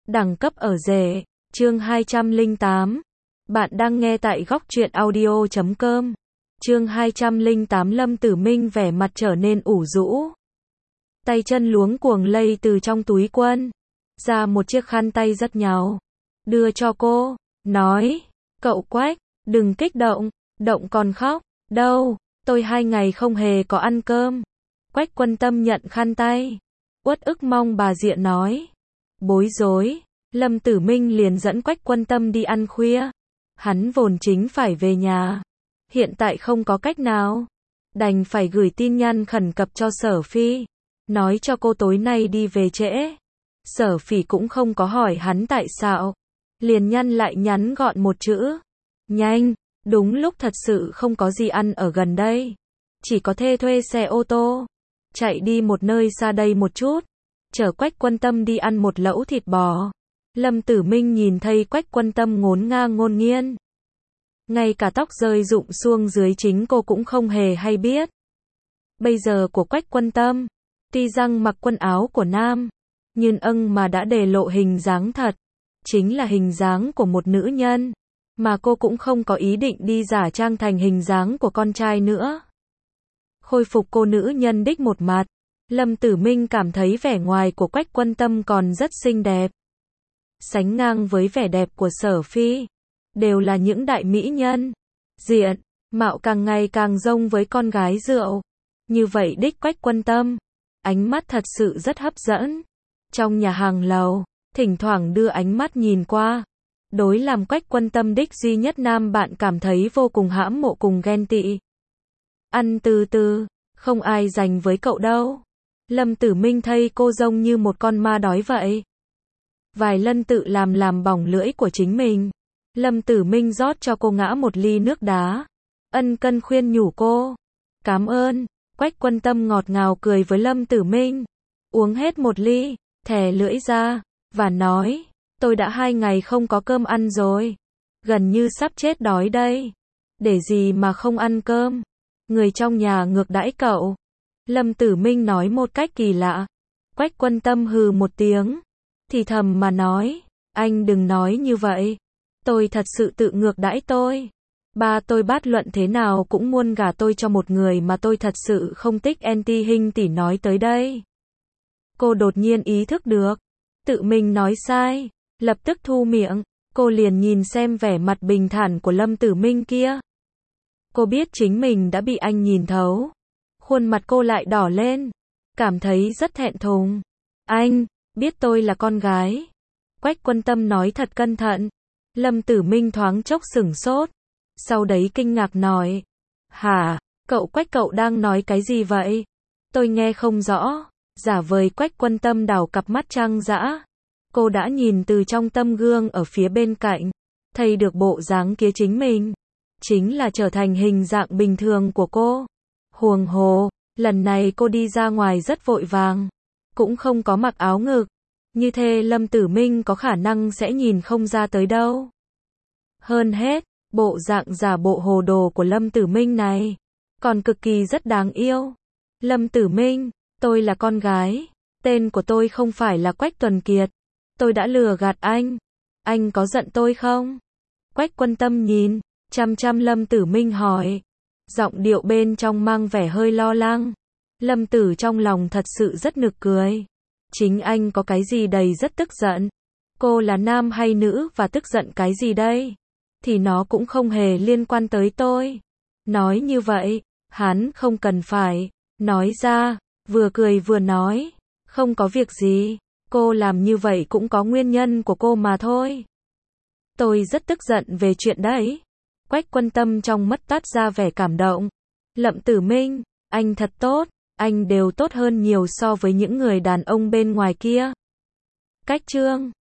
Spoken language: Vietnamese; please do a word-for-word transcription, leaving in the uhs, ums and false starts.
Đẳng cấp ở rể, chương hai trăm lẻ tám. Bạn đang nghe tại góc truyện audio chấm com. Chương hai trăm lẻ tám. Lâm Tử Minh vẻ mặt trở nên ủ rũ. Tay chân luống cuồng lây từ trong túi quần ra một chiếc khăn tay rất nhàu, đưa cho cô, nói, cậu Quách, đừng kích động, động còn khóc, đâu, tôi hai ngày không hề có ăn cơm. Quách Quân Tâm nhận khăn tay, uất ức mong bà Diện nói. Bối rối, Lâm Tử Minh liền dẫn Quách Quân Tâm đi ăn khuya. Hắn vốn chính phải về nhà, hiện tại không có cách nào, đành phải gửi tin nhắn khẩn cấp cho Sở Phi, nói cho cô tối nay đi về trễ. Sở Phỉ cũng không có hỏi hắn tại sao, liền nhắn lại nhắn gọn một chữ, nhanh. Đúng lúc thật sự không có gì ăn ở gần đây, chỉ có thể thuê xe ô tô, chạy đi một nơi xa đây một chút, chở Quách Quân Tâm đi ăn một lẩu thịt bò. Lâm Tử Minh nhìn thấy Quách Quân Tâm ngốn ngang ngôn nghiên, ngay cả tóc rơi rụng xuống dưới chính cô cũng không hề hay biết. Bây giờ của Quách Quân Tâm, tuy rằng mặc quần áo của nam, nhưng âng mà đã để lộ hình dáng thật, chính là hình dáng của một nữ nhân, mà cô cũng không có ý định đi giả trang thành hình dáng của con trai nữa. Khôi phục cô nữ nhân đích một mặt, Lâm Tử Minh cảm thấy vẻ ngoài của Quách Quân Tâm còn rất xinh đẹp. Sánh ngang với vẻ đẹp của Sở Phi, đều là những đại mỹ nhân. Diện, mạo càng ngày càng giống với con gái rượu. Như vậy đích Quách Quân Tâm, ánh mắt thật sự rất hấp dẫn. Trong nhà hàng lầu, thỉnh thoảng đưa ánh mắt nhìn qua, đối làm Quách Quân Tâm đích duy nhất nam bạn cảm thấy vô cùng hãm mộ cùng ghen tị. Ăn từ từ, không ai dành với cậu đâu. Lâm Tử Minh thấy cô giống như một con ma đói vậy. Vài lần tự làm làm bỏng lưỡi của chính mình. Lâm Tử Minh rót cho cô ngã một ly nước đá, ân cần khuyên nhủ cô. Cảm ơn. Quách Quân Tâm ngọt ngào cười với Lâm Tử Minh, uống hết một ly, thè lưỡi ra, và nói, tôi đã hai ngày không có cơm ăn rồi, gần như sắp chết đói đây. Để gì mà không ăn cơm, người trong nhà ngược đãi cậu. Lâm Tử Minh nói một cách kỳ lạ. Quách Quân Tâm hừ một tiếng, thì thầm mà nói, anh đừng nói như vậy, tôi thật sự tự ngược đãi tôi. Ba tôi bát luận thế nào cũng muốn gả tôi cho một người mà tôi thật sự không thích. Anti Hinh tỷ nói tới đây, cô đột nhiên ý thức được, tự mình nói sai, lập tức thu miệng. Cô liền nhìn xem vẻ mặt bình thản của Lâm Tử Minh kia. Cô biết chính mình đã bị anh nhìn thấu. Khuôn mặt cô lại đỏ lên, cảm thấy rất thẹn thùng. Anh biết tôi là con gái. Quách Quân Tâm nói thật cẩn thận. Lâm Tử Minh thoáng chốc sửng sốt, sau đấy kinh ngạc nói, hả, cậu Quách cậu đang nói cái gì vậy? Tôi nghe không rõ. Giả vời Quách Quân Tâm đảo cặp mắt trăng dã. Cô đã nhìn từ trong tấm gương ở phía bên cạnh, thấy được bộ dáng kia chính mình, chính là trở thành hình dạng bình thường của cô. Huồng hồ, lần này cô đi ra ngoài rất vội vàng, cũng không có mặc áo ngực. Như thế Lâm Tử Minh có khả năng sẽ nhìn không ra tới đâu. Hơn hết, bộ dạng giả bộ hồ đồ của Lâm Tử Minh này, còn cực kỳ rất đáng yêu. Lâm Tử Minh, tôi là con gái, tên của tôi không phải là Quách Tuần Kiệt. Tôi đã lừa gạt anh, anh có giận tôi không? Quách Quân Tâm nhìn chăm chăm Lâm Tử Minh hỏi, giọng điệu bên trong mang vẻ hơi lo lắng. Lâm Tử trong lòng thật sự rất nực cười. Chính anh có cái gì đầy rất tức giận. Cô là nam hay nữ và tức giận cái gì đây? Thì nó cũng không hề liên quan tới tôi. Nói như vậy, hắn không cần phải nói ra, vừa cười vừa nói, không có việc gì, cô làm như vậy cũng có nguyên nhân của cô mà thôi. Tôi rất tức giận về chuyện đấy. Quách Quân Tâm trong mắt toát ra vẻ cảm động. Lâm Tử Minh, anh thật tốt, anh đều tốt hơn nhiều so với những người đàn ông bên ngoài kia. Cách chương